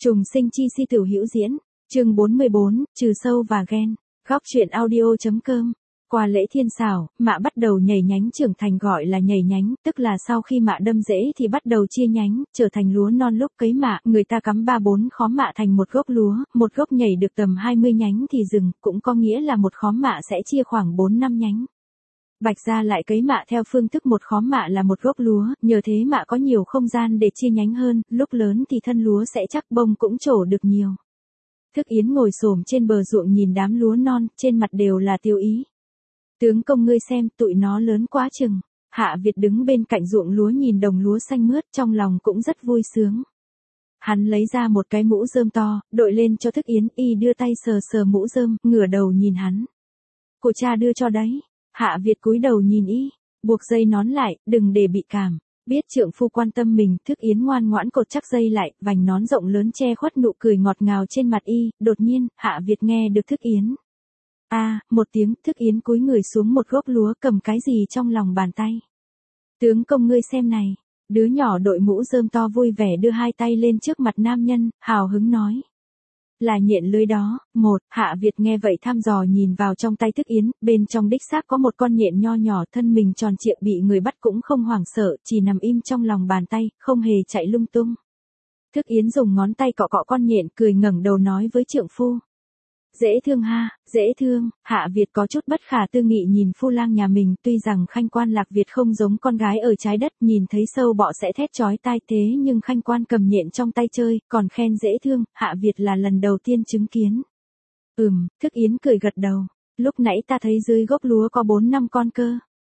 Trùng sinh chi si tiểu hữu diễn, chương 44, trừ sâu và ghen, góc truyện audio.com. Qua lễ thiên xảo, mạ bắt đầu nhảy nhánh trưởng thành, gọi là nhảy nhánh, tức là sau khi mạ đâm rễ thì bắt đầu chia nhánh, trở thành lúa non. Lúc cấy mạ, người ta cắm 3-4 khóm mạ thành một gốc lúa, một gốc nhảy được tầm 20 nhánh thì dừng, cũng có nghĩa là một khóm mạ sẽ chia khoảng 4-5 nhánh. Bạch Gia lại cấy mạ theo phương thức một khóm mạ là một gốc lúa, nhờ thế mạ có nhiều không gian để chia nhánh hơn, lúc lớn thì thân lúa sẽ chắc, bông cũng trổ được nhiều. Thức Yến ngồi xổm trên bờ ruộng nhìn đám lúa non, trên mặt đều là tiêu ý. Tướng công ngươi xem, tụi nó lớn quá chừng. Hạ Việt đứng bên cạnh ruộng lúa nhìn đồng lúa xanh mướt, trong lòng cũng rất vui sướng. Hắn lấy ra một cái mũ rơm to, đội lên cho Thức Yến, y đưa tay sờ sờ mũ rơm, ngửa đầu nhìn hắn. Của cha đưa cho đấy. Hạ Việt cúi đầu nhìn y, buộc dây nón lại, đừng để bị cảm. Biết trượng phu quan tâm mình, Thức Yến ngoan ngoãn cột chắc dây lại, vành nón rộng lớn che khuất nụ cười ngọt ngào trên mặt y. Đột nhiên, Hạ Việt nghe được Thức Yến. Một tiếng, Thức Yến cúi người xuống một gốc lúa, cầm cái gì trong lòng bàn tay. Tướng công ngươi xem này. Đứa nhỏ đội mũ rơm to vui vẻ đưa hai tay lên trước mặt nam nhân, hào hứng nói. Là nhện lưới đó. Hạ Việt nghe vậy thăm dò nhìn vào trong tay Thức Yến, bên trong đích xác có một con nhện nho nhỏ, thân mình tròn trịa, bị người bắt cũng không hoảng sợ, chỉ nằm im trong lòng bàn tay, không hề chạy lung tung. Thức Yến dùng ngón tay cọ cọ con nhện, cười ngẩng đầu nói với trượng phu. Dễ thương ha, dễ thương. Hạ Việt có chút bất khả tư nghị nhìn phu lang nhà mình, tuy rằng Khanh Quan Lạc Việt không giống con gái ở trái đất, nhìn thấy sâu bọ sẽ thét chói tai, thế nhưng Khanh Quan cầm nhện trong tay chơi, còn khen dễ thương, Hạ Việt là lần đầu tiên chứng kiến. Thức Yến cười gật đầu. Lúc nãy ta thấy dưới gốc lúa có 4-5 con cơ.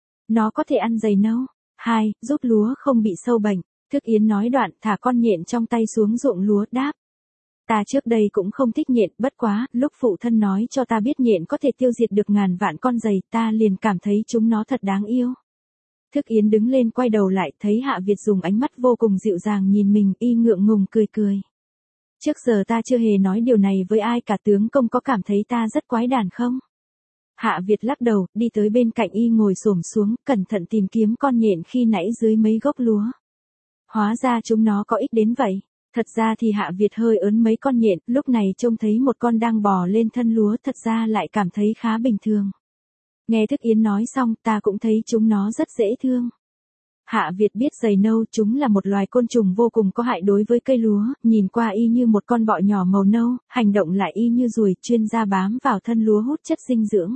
Nó có thể ăn dày nâu. Giúp lúa không bị sâu bệnh. Thức Yến nói đoạn thả con nhện trong tay xuống ruộng lúa, đáp. Ta trước đây cũng không thích nhện, bất quá, lúc phụ thân nói cho ta biết nhện có thể tiêu diệt được ngàn vạn con giầy, ta liền cảm thấy chúng nó thật đáng yêu. Thức Yến đứng lên quay đầu lại, thấy Hạ Việt dùng ánh mắt vô cùng dịu dàng nhìn mình, y ngượng ngùng cười. Trước giờ ta chưa hề nói điều này với ai cả, tướng công có cảm thấy ta rất quái đản không? Hạ Việt lắc đầu, đi tới bên cạnh y ngồi xổm xuống, cẩn thận tìm kiếm con nhện khi nãy dưới mấy gốc lúa. Hóa ra chúng nó có ích đến vậy. Thật ra thì Hạ Việt hơi ớn mấy con nhện, lúc này trông thấy một con đang bò lên thân lúa, thật ra lại cảm thấy khá bình thường. Nghe Thức Yến nói xong, ta cũng thấy chúng nó rất dễ thương. Hạ Việt biết dày nâu, chúng là một loài côn trùng vô cùng có hại đối với cây lúa, nhìn qua y như một con bọ nhỏ màu nâu, hành động lại y như ruồi, chuyên gia bám vào thân lúa hút chất dinh dưỡng.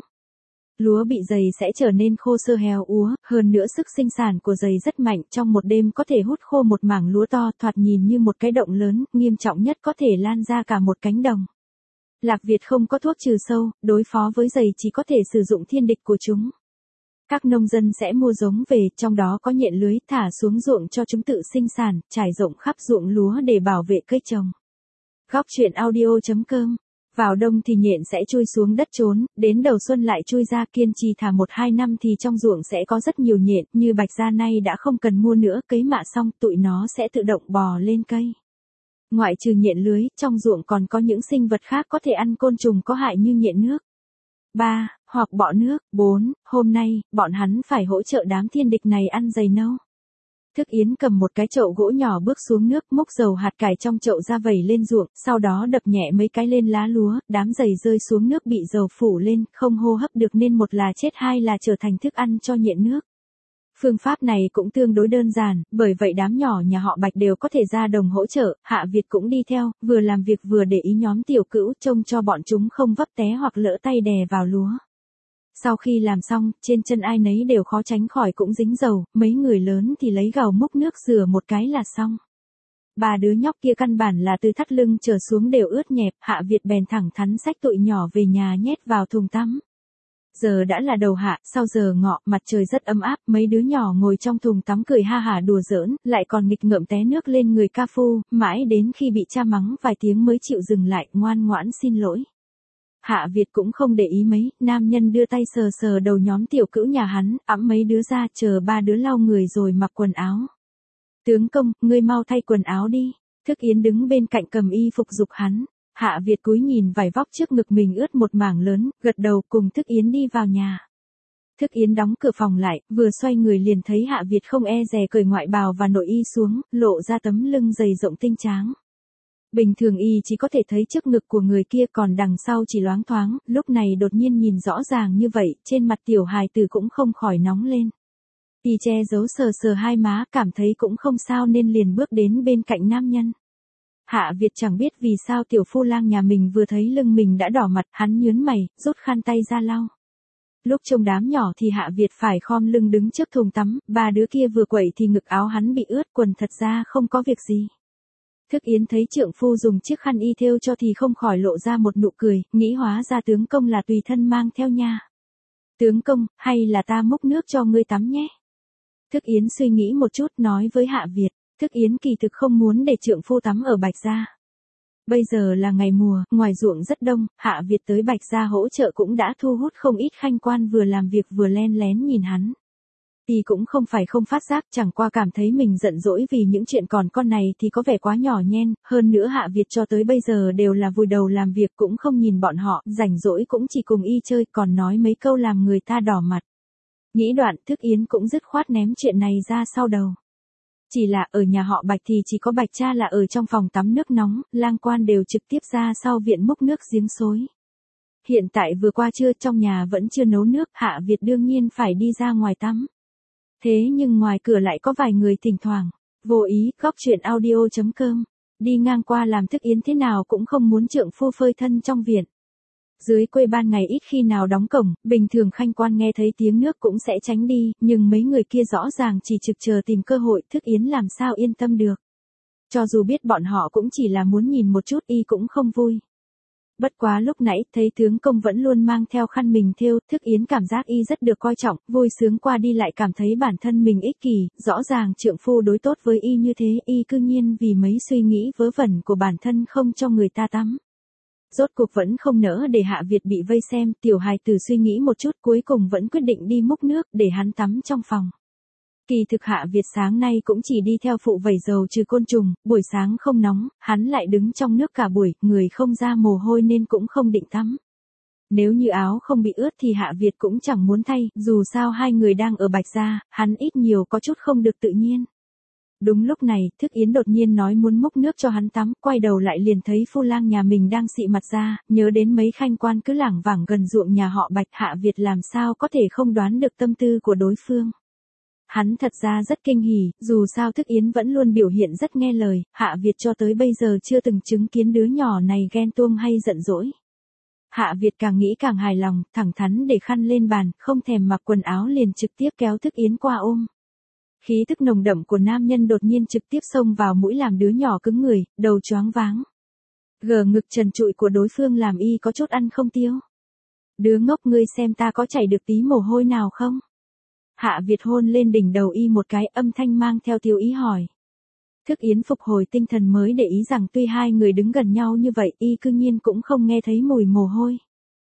Lúa bị dày sẽ trở nên khô sơ héo úa, hơn nữa sức sinh sản của dày rất mạnh, trong một đêm có thể hút khô một mảng lúa to, thoạt nhìn như một cái động lớn, nghiêm trọng nhất có thể lan ra cả một cánh đồng. Lạc Việt không có thuốc trừ sâu, đối phó với dày chỉ có thể sử dụng thiên địch của chúng. Các nông dân sẽ mua giống về, trong đó có nhện lưới, thả xuống ruộng cho chúng tự sinh sản, trải rộng khắp ruộng lúa để bảo vệ cây trồng. Góc truyện audio.com. Vào đông thì nhện sẽ chui xuống đất trốn, đến đầu xuân lại chui ra, kiên trì thả 1-2 năm thì trong ruộng sẽ có rất nhiều nhện, như Bạch Gia nay đã không cần mua nữa, cấy mạ xong, tụi nó sẽ tự động bò lên cây. Ngoại trừ nhện lưới, trong ruộng còn có những sinh vật khác có thể ăn côn trùng có hại như nhện nước. 3. Hoặc bọ nước. 4. Hôm nay, bọn hắn phải hỗ trợ đám thiên địch này ăn dày nâu. Thức Yến cầm một cái chậu gỗ nhỏ bước xuống nước, múc dầu hạt cải trong chậu ra vẩy lên ruộng, sau đó đập nhẹ mấy cái lên lá lúa, đám dày rơi xuống nước bị dầu phủ lên, không hô hấp được nên một là chết, hai là trở thành thức ăn cho nhện nước. Phương pháp này cũng tương đối đơn giản, bởi vậy đám nhỏ nhà họ Bạch đều có thể ra đồng hỗ trợ, Hạ Việt cũng đi theo, vừa làm việc vừa để ý nhóm tiểu cữu trông cho bọn chúng không vấp té hoặc lỡ tay đè vào lúa. Sau khi làm xong, trên chân ai nấy đều khó tránh khỏi cũng dính dầu, mấy người lớn thì lấy gầu múc nước rửa một cái là xong. 3 đứa nhóc kia căn bản là từ thắt lưng trở xuống đều ướt nhẹp, Hạ Việt bèn thẳng thắn xách tụi nhỏ về nhà nhét vào thùng tắm. Giờ đã là đầu hạ, sau giờ ngọ, mặt trời rất ấm áp, mấy đứa nhỏ ngồi trong thùng tắm cười ha hả đùa giỡn, lại còn nghịch ngợm té nước lên người ca phu, mãi đến khi bị cha mắng vài tiếng mới chịu dừng lại, ngoan ngoãn xin lỗi. Hạ Việt cũng không để ý mấy, nam nhân đưa tay sờ sờ đầu nhóm tiểu cữu nhà hắn, ẵm mấy đứa ra, chờ 3 đứa lau người rồi mặc quần áo. Tướng công, ngươi mau thay quần áo đi. Thức Yến đứng bên cạnh cầm y phục giục hắn. Hạ Việt cúi nhìn vải vóc trước ngực mình ướt một mảng lớn, gật đầu cùng Thức Yến đi vào nhà. Thức Yến đóng cửa phòng lại, vừa xoay người liền thấy Hạ Việt không e dè cởi ngoại bào và nội y xuống, lộ ra tấm lưng dày rộng tinh tráng. Bình thường y chỉ có thể thấy trước ngực của người kia còn đằng sau chỉ loáng thoáng, lúc này đột nhiên nhìn rõ ràng như vậy, trên mặt tiểu hài tử cũng không khỏi nóng lên. Y che giấu sờ sờ hai má, cảm thấy cũng không sao nên liền bước đến bên cạnh nam nhân. Hạ Việt chẳng biết vì sao tiểu phu lang nhà mình vừa thấy lưng mình đã đỏ mặt, hắn nhớn mày, rút khăn tay ra lau. Lúc trông đám nhỏ thì Hạ Việt phải khom lưng đứng trước thùng tắm, ba đứa kia vừa quẩy thì ngực áo hắn bị ướt, quần thật ra không có việc gì. Thức Yến thấy trượng phu dùng chiếc khăn y thêu cho thì không khỏi lộ ra một nụ cười, nghĩ hóa ra tướng công là tùy thân mang theo nha. Tướng công, hay là ta múc nước cho ngươi tắm nhé? Thức Yến suy nghĩ một chút nói với Hạ Việt, Thức Yến kỳ thực không muốn để trượng phu tắm ở Bạch Gia. Bây giờ là ngày mùa, ngoài ruộng rất đông, Hạ Việt tới Bạch Gia hỗ trợ cũng đã thu hút không ít khanh quan vừa làm việc vừa len lén nhìn hắn. Y cũng không phải không phát giác, chẳng qua cảm thấy mình giận dỗi vì những chuyện còn con này thì có vẻ quá nhỏ nhen, hơn nữa Hạ Việt cho tới bây giờ đều là vùi đầu làm việc cũng không nhìn bọn họ, rảnh rỗi cũng chỉ cùng y chơi còn nói mấy câu làm người ta đỏ mặt. Nghĩ đoạn, Thức Yến cũng dứt khoát ném chuyện này ra sau đầu. Chỉ là ở nhà họ Bạch thì chỉ có Bạch cha là ở trong phòng tắm nước nóng, lang quan đều trực tiếp ra sau viện múc nước giếng xối. Hiện tại vừa qua trưa trong nhà vẫn chưa nấu nước, Hạ Việt đương nhiên phải đi ra ngoài tắm. Thế nhưng ngoài cửa lại có vài người thỉnh thoảng, vô ý, góc chuyện audio.com, đi ngang qua làm Thức Yến thế nào cũng không muốn trượng phu phơi thân trong viện. Dưới quê ban ngày ít khi nào đóng cổng, bình thường khanh quan nghe thấy tiếng nước cũng sẽ tránh đi, nhưng mấy người kia rõ ràng chỉ trực chờ tìm cơ hội, Thức Yến làm sao yên tâm được. Cho dù biết bọn họ cũng chỉ là muốn nhìn một chút y cũng không vui. Bất quá lúc nãy thấy tướng công vẫn luôn mang theo khăn mình thêu, Thức Yến cảm giác y rất được coi trọng, vui sướng qua đi lại cảm thấy bản thân mình ích kỷ, rõ ràng trượng phu đối tốt với y như thế, y cư nhiên vì mấy suy nghĩ vớ vẩn của bản thân không cho người ta tắm. Rốt cuộc vẫn không nỡ để Hạ Việt bị vây xem, tiểu hài tử suy nghĩ một chút cuối cùng vẫn quyết định đi múc nước để hắn tắm trong phòng. Kỳ thực Hạ Việt sáng nay cũng chỉ đi theo phụ vẩy dầu trừ côn trùng, buổi sáng không nóng, hắn lại đứng trong nước cả buổi, người không ra mồ hôi nên cũng không định tắm. Nếu như áo không bị ướt thì Hạ Việt cũng chẳng muốn thay, dù sao hai người đang ở Bạch Gia, hắn ít nhiều có chút không được tự nhiên. Đúng lúc này, Thức Yến đột nhiên nói muốn múc nước cho hắn tắm, quay đầu lại liền thấy phu lang nhà mình đang xị mặt ra, nhớ đến mấy khanh quan cứ lảng vảng gần ruộng nhà họ Bạch, Hạ Việt làm sao có thể không đoán được tâm tư của đối phương. Hắn thật ra rất kinh hỉ, dù sao Thức Yến vẫn luôn biểu hiện rất nghe lời, Hạ Việt cho tới bây giờ chưa từng chứng kiến đứa nhỏ này ghen tuông hay giận dỗi. Hạ Việt càng nghĩ càng hài lòng, thẳng thắn để khăn lên bàn, không thèm mặc quần áo liền trực tiếp kéo Thức Yến qua ôm. Khí tức nồng đậm của nam nhân đột nhiên trực tiếp xông vào mũi làm đứa nhỏ cứng người, đầu choáng váng. Gờ ngực trần trụi của đối phương làm y có chút ăn không tiêu. Đứa ngốc ngươi xem ta có chảy được tí mồ hôi nào không? Hạ Việt hôn lên đỉnh đầu y một cái, âm thanh mang theo tiêu ý hỏi. Thức Yến phục hồi tinh thần mới để ý rằng tuy hai người đứng gần nhau như vậy y cư nhiên cũng không nghe thấy mùi mồ hôi.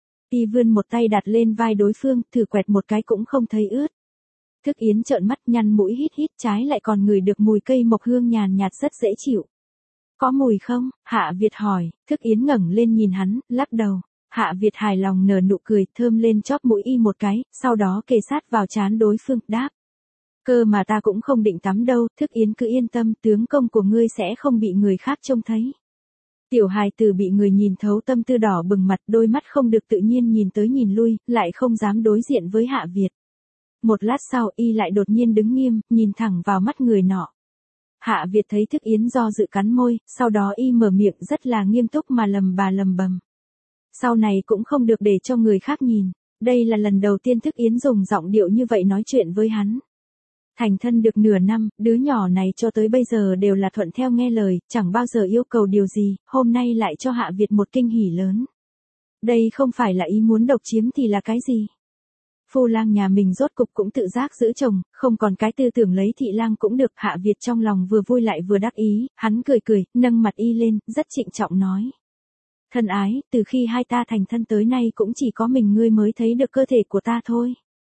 Y vươn một tay đặt lên vai đối phương, thử quẹt một cái cũng không thấy ướt. Thức Yến trợn mắt nhăn mũi hít hít, trái lại còn ngửi được mùi cây mộc hương nhàn nhạt rất dễ chịu. Có mùi không? Hạ Việt hỏi. Thức Yến ngẩng lên nhìn hắn, lắc đầu. Hạ Việt hài lòng nở nụ cười, thơm lên chóp mũi y một cái, sau đó kề sát vào trán đối phương, đáp. Cơ mà ta cũng không định tắm đâu, Thức Yến cứ yên tâm, tướng công của ngươi sẽ không bị người khác trông thấy. Tiểu hài tử bị người nhìn thấu tâm tư đỏ bừng mặt, đôi mắt không được tự nhiên nhìn tới nhìn lui, lại không dám đối diện với Hạ Việt. Một lát sau y lại đột nhiên đứng nghiêm, nhìn thẳng vào mắt người nọ. Hạ Việt thấy Thức Yến do dự cắn môi, sau đó y mở miệng rất là nghiêm túc mà lầm bầm. Sau này cũng không được để cho người khác nhìn. Đây là lần đầu tiên Thức Yến dùng giọng điệu như vậy nói chuyện với hắn. Thành thân được nửa năm, đứa nhỏ này cho tới bây giờ đều là thuận theo nghe lời, chẳng bao giờ yêu cầu điều gì, hôm nay lại cho Hạ Việt một kinh hỉ lớn. Đây không phải là ý muốn độc chiếm thì là cái gì? Phu lang nhà mình rốt cục cũng tự giác giữ chồng, không còn cái tư tưởng lấy thị lang cũng được. Hạ Việt trong lòng vừa vui lại vừa đắc ý, hắn cười, nâng mặt y lên, rất trịnh trọng nói. Thân ái, từ khi hai ta thành thân tới nay cũng chỉ có mình ngươi mới thấy được cơ thể của ta thôi.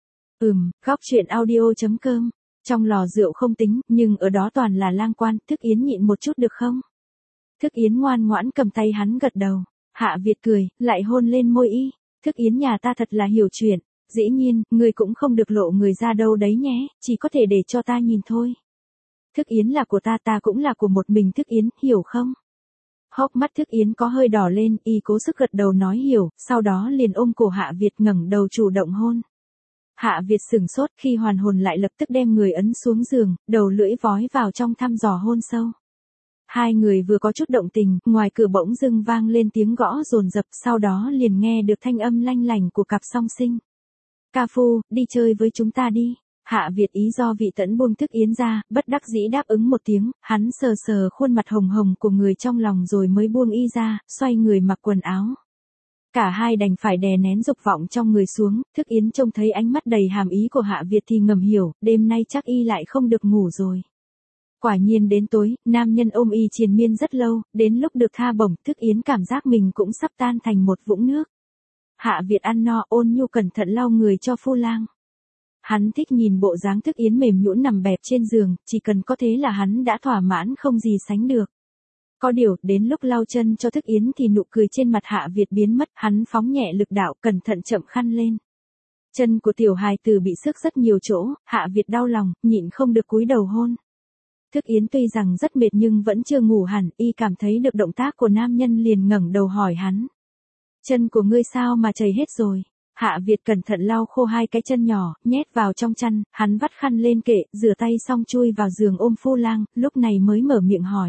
Góc chuyện audio.com, trong lò rượu không tính, nhưng ở đó toàn là lang quan, Thức Yến nhịn một chút được không? Thức Yến ngoan ngoãn cầm tay hắn gật đầu. Hạ Việt cười, lại hôn lên môi y. Thức Yến nhà ta thật là hiểu chuyện. Dĩ nhiên, ngươi cũng không được lộ người ra đâu đấy nhé, chỉ có thể để cho ta nhìn thôi. Thức Yến là của ta, ta cũng là của một mình Thức Yến, hiểu không? Hốc mắt Thức Yến có hơi đỏ lên, y cố sức gật đầu nói hiểu, sau đó liền ôm cổ Hạ Việt ngẩng đầu chủ động hôn. Hạ Việt sửng sốt khi hoàn hồn lại lập tức đem người ấn xuống giường, đầu lưỡi vói vào trong thăm dò hôn sâu. Hai người vừa có chút động tình, ngoài cửa bỗng dưng vang lên tiếng gõ dồn dập, sau đó liền nghe được thanh âm lanh lảnh của cặp song sinh. Ca phu, đi chơi với chúng ta đi. Hạ Việt ý do vị tẫn buông Thức Yến ra, bất đắc dĩ đáp ứng một tiếng, hắn sờ sờ khuôn mặt hồng hồng của người trong lòng rồi mới buông y ra, xoay người mặc quần áo. Cả hai đành phải đè nén dục vọng trong người xuống, Thức Yến trông thấy ánh mắt đầy hàm ý của Hạ Việt thì ngầm hiểu, đêm nay chắc y lại không được ngủ rồi. Quả nhiên đến tối, nam nhân ôm y triền miên rất lâu, đến lúc được tha bổng, Thức Yến cảm giác mình cũng sắp tan thành một vũng nước. Hạ Việt ăn no, ôn nhu cẩn thận lau người cho phu lang. Hắn thích nhìn bộ dáng Thức Yến mềm nhũn nằm bẹp trên giường, chỉ cần có thế là hắn đã thỏa mãn không gì sánh được. Có điều, đến lúc lau chân cho Thức Yến thì nụ cười trên mặt Hạ Việt biến mất, hắn phóng nhẹ lực đạo, cẩn thận chậm khăn lên. Chân của tiểu hài tử bị xước rất nhiều chỗ, Hạ Việt đau lòng, nhịn không được cúi đầu hôn. Thức Yến tuy rằng rất mệt nhưng vẫn chưa ngủ hẳn, y cảm thấy được động tác của nam nhân liền ngẩng đầu hỏi hắn. Chân của ngươi sao mà chảy hết rồi? Hạ Việt cẩn thận lau khô hai cái chân nhỏ, nhét vào trong chăn, hắn vắt khăn lên kệ, rửa tay xong chui vào giường ôm phu lang, lúc này mới mở miệng hỏi.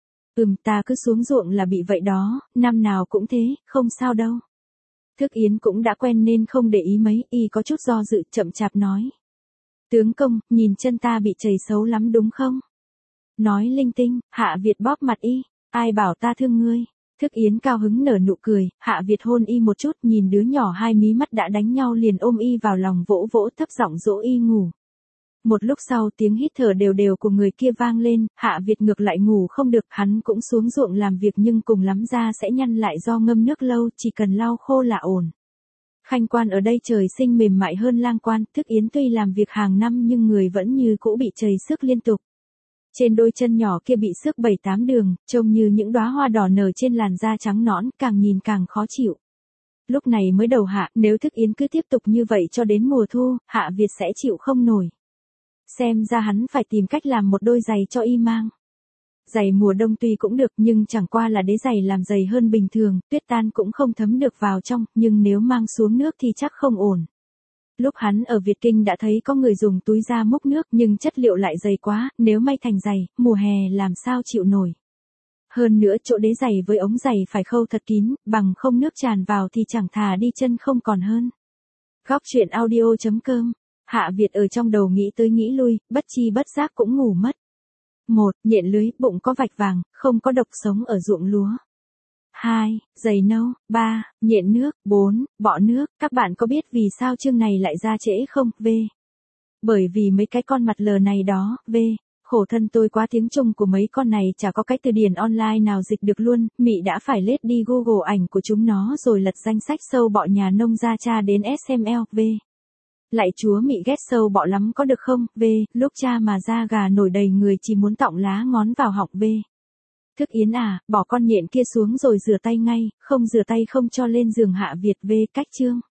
Ta cứ xuống ruộng là bị vậy đó, năm nào cũng thế, không sao đâu. Thức Yến cũng đã quen nên không để ý mấy, y có chút do dự, chậm chạp nói. Tướng công, nhìn chân ta bị chảy xấu lắm đúng không? Nói linh tinh, Hạ Việt bóp mặt y, ai bảo ta thương ngươi. Thức Yến cao hứng nở nụ cười, Hạ Việt hôn y một chút, nhìn đứa nhỏ hai mí mắt đã đánh nhau liền ôm y vào lòng vỗ vỗ thấp giọng dỗ y ngủ. Một lúc sau tiếng hít thở đều đều của người kia vang lên, Hạ Việt ngược lại ngủ không được, hắn cũng xuống ruộng làm việc nhưng cùng lắm da sẽ nhăn lại do ngâm nước lâu, chỉ cần lau khô là ổn. Khanh quan ở đây trời sinh mềm mại hơn lang quan, Thức Yến tuy làm việc hàng năm nhưng người vẫn như cũ bị chảy xước liên tục. Trên đôi chân nhỏ kia bị xước 7-8 đường, trông như những đóa hoa đỏ nở trên làn da trắng nõn, càng nhìn càng khó chịu. Lúc này mới đầu hạ, nếu Thức Yến cứ tiếp tục như vậy cho đến mùa thu, Hạ Việt sẽ chịu không nổi. Xem ra hắn phải tìm cách làm một đôi giày cho y mang. Giày mùa đông tuy cũng được nhưng chẳng qua là đế giày làm dày hơn bình thường, tuyết tan cũng không thấm được vào trong, nhưng nếu mang xuống nước thì chắc không ổn. Lúc hắn ở Việt Kinh đã thấy có người dùng túi da múc nước nhưng chất liệu lại dày quá, nếu may thành giày, mùa hè làm sao chịu nổi. Hơn nữa chỗ đế giày với ống giày phải khâu thật kín, bằng không nước tràn vào thì chẳng thà đi chân không còn hơn. Góc truyện audio.com. Hạ Việt ở trong đầu nghĩ tới nghĩ lui, bất chi bất giác cũng ngủ mất. 1. Nhện lưới, bụng có vạch vàng, không có độc sống ở ruộng lúa. 2. Giày nâu. 3. Nhện nước. 4. Bọ nước. Các bạn có biết vì sao chương này lại ra trễ không? V. Bởi vì mấy cái con mặt lờ này đó. V. Khổ thân tôi quá, tiếng Trung của mấy con này chả có cái từ điển online nào dịch được luôn, Mị đã phải lết đi Google ảnh của chúng nó rồi lật danh sách sâu bọ nhà nông ra tra đến SML. V. Lại chúa Mị ghét sâu bọ lắm có được không? V. Lúc cha mà da gà nổi đầy người chỉ muốn tọng lá ngón vào họng. V. Thức Yến à, bỏ con nhện kia xuống rồi rửa tay ngay, không rửa tay không cho lên giường. Hạ Việt. V. Cách chương